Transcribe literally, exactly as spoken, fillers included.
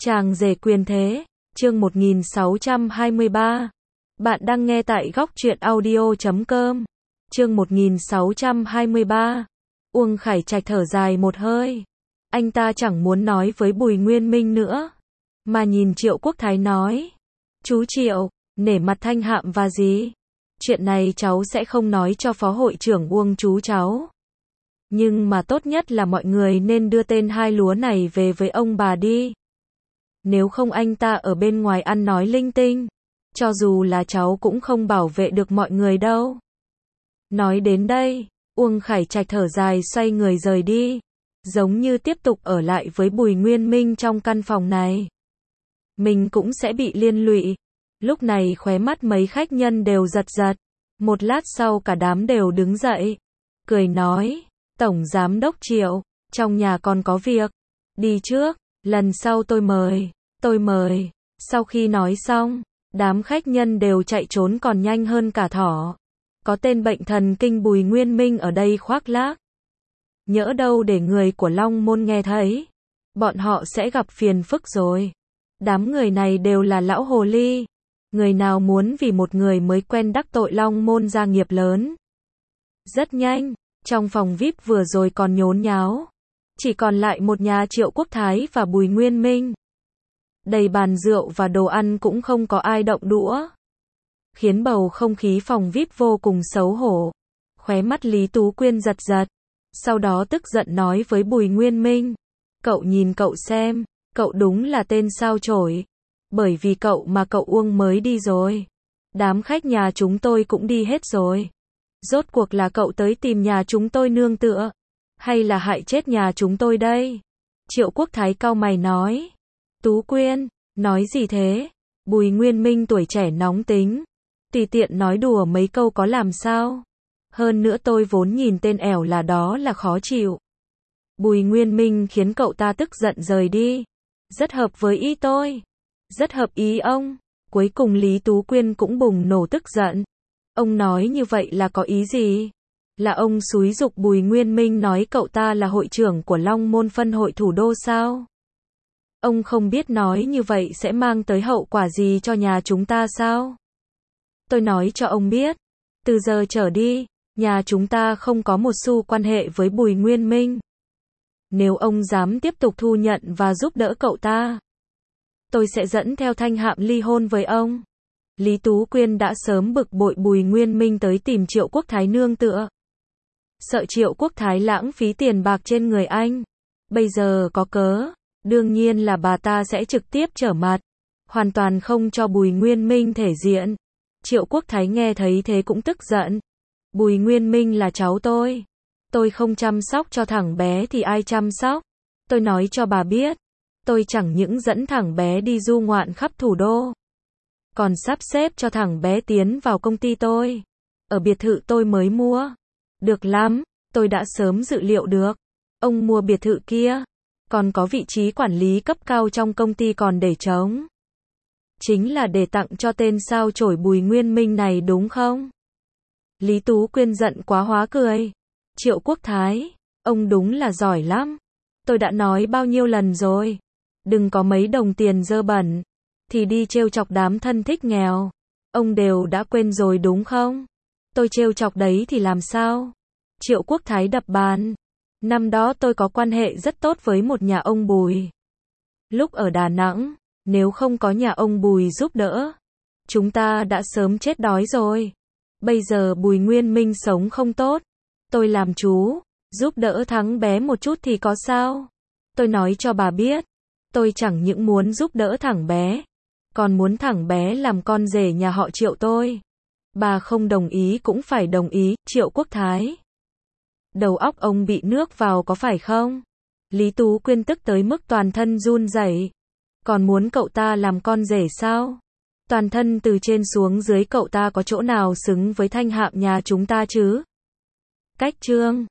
Chàng rể quyền thế, chương một nghìn sáu trăm hai mươi ba. Bạn đang nghe tại góc truyện audio chấm com. Chương một nghìn sáu trăm hai mươi ba. Uông Khải Trạch thở dài một hơi. Anh ta chẳng muốn nói với Bùi Nguyên Minh nữa, mà nhìn Triệu Quốc Thái nói: "Chú Triệu, nể mặt Thanh Hạm và gì? Chuyện này cháu sẽ không nói cho phó hội trưởng Uông chú cháu. Nhưng mà tốt nhất là mọi người nên đưa tên hai lúa này về với ông bà đi. Nếu không anh ta ở bên ngoài ăn nói linh tinh, cho dù là cháu cũng không bảo vệ được mọi người đâu." Nói đến đây, Uông Khải Trạch thở dài xoay người rời đi, giống như tiếp tục ở lại với Bùi Nguyên Minh trong căn phòng này, mình cũng sẽ bị liên lụy. Lúc này khóe mắt mấy khách nhân đều giật giật, một lát sau cả đám đều đứng dậy, cười nói: "Tổng Giám đốc Triệu, trong nhà còn có việc, đi trước, lần sau tôi mời, tôi mời." Sau khi nói xong, đám khách nhân đều chạy trốn còn nhanh hơn cả thỏ. Có tên bệnh thần kinh Bùi Nguyên Minh ở đây khoác lác, nhỡ đâu để người của Long Môn nghe thấy, bọn họ sẽ gặp phiền phức rồi. Đám người này đều là lão hồ ly, người nào muốn vì một người mới quen đắc tội Long Môn gia nghiệp lớn. Rất nhanh, trong phòng vi ai pi vừa rồi còn nhốn nháo, chỉ còn lại một nhà Triệu Quốc Thái và Bùi Nguyên Minh. Đầy bàn rượu và đồ ăn cũng không có ai động đũa, khiến bầu không khí phòng vi ai pi vô cùng xấu hổ. Khóe mắt Lý Tú Quyên giật giật, sau đó tức giận nói với Bùi Nguyên Minh: "Cậu nhìn cậu xem, cậu đúng là tên sao chổi. Bởi vì cậu mà cậu Uông mới đi rồi. Đám khách nhà chúng tôi cũng đi hết rồi. Rốt cuộc là cậu tới tìm nhà chúng tôi nương tựa, hay là hại chết nhà chúng tôi đây?" Triệu Quốc Thái cau mày nói: "Tú Quyên, nói gì thế?" Bùi Nguyên Minh tuổi trẻ nóng tính, tùy tiện nói đùa mấy câu có làm sao. Hơn nữa tôi vốn nhìn tên ẻo là đó là khó chịu. Bùi Nguyên Minh khiến cậu ta tức giận rời đi. Rất hợp với ý tôi. Rất hợp ý ông. Cuối cùng Lý Tú Quyên cũng bùng nổ tức giận. Ông nói như vậy là có ý gì? Là ông xúi giục Bùi Nguyên Minh nói cậu ta là hội trưởng của Long Môn phân hội thủ đô sao? Ông không biết nói như vậy sẽ mang tới hậu quả gì cho nhà chúng ta sao? Tôi nói cho ông biết, từ giờ trở đi, nhà chúng ta không có một xu quan hệ với Bùi Nguyên Minh. Nếu ông dám tiếp tục thu nhận và giúp đỡ cậu ta, tôi sẽ dẫn theo Thanh Hạm ly hôn với ông." Lý Tú Quyên đã sớm bực bội Bùi Nguyên Minh tới tìm Triệu Quốc Thái nương tựa, sợ Triệu Quốc Thái lãng phí tiền bạc trên người anh. Bây giờ có cớ, đương nhiên là bà ta sẽ trực tiếp trở mặt, hoàn toàn không cho Bùi Nguyên Minh thể diện. Triệu Quốc Thái nghe thấy thế cũng tức giận. Bùi Nguyên Minh là cháu tôi. Tôi không chăm sóc cho thằng bé thì ai chăm sóc? Tôi nói cho bà biết, tôi chẳng những dẫn thằng bé đi du ngoạn khắp thủ đô, còn sắp xếp cho thằng bé tiến vào công ty tôi, ở biệt thự tôi mới mua. Được lắm, tôi đã sớm dự liệu được. Ông mua biệt thự kia, còn có vị trí quản lý cấp cao trong công ty còn để trống. Chính là để tặng cho tên sao chổi Bùi Nguyên Minh này đúng không?" Lý Tú Quyên giận quá hóa cười. "Triệu Quốc Thái, ông đúng là giỏi lắm. Tôi đã nói bao nhiêu lần rồi, đừng có mấy đồng tiền dơ bẩn thì đi trêu chọc đám thân thích nghèo. Ông đều đã quên rồi đúng không? Tôi trêu chọc đấy thì làm sao?" Triệu Quốc Thái đập bàn. "Năm đó tôi có quan hệ rất tốt với một nhà ông Bùi. Lúc ở Đà Nẵng, nếu không có nhà ông Bùi giúp đỡ, chúng ta đã sớm chết đói rồi. Bây giờ Bùi Nguyên Minh sống không tốt, tôi làm chú, giúp đỡ thằng bé một chút thì có sao? Tôi nói cho bà biết, tôi chẳng những muốn giúp đỡ thằng bé, còn muốn thằng bé làm con rể nhà họ Triệu tôi. Bà không đồng ý cũng phải đồng ý." Triệu Quốc Thái, đầu óc ông bị nước vào có phải không? Lý Tú Quyên tức tới mức toàn thân run rẩy. Còn muốn cậu ta làm con rể sao? Toàn thân từ trên xuống dưới cậu ta có chỗ nào xứng với Thanh Hạm nhà chúng ta chứ? Cách chương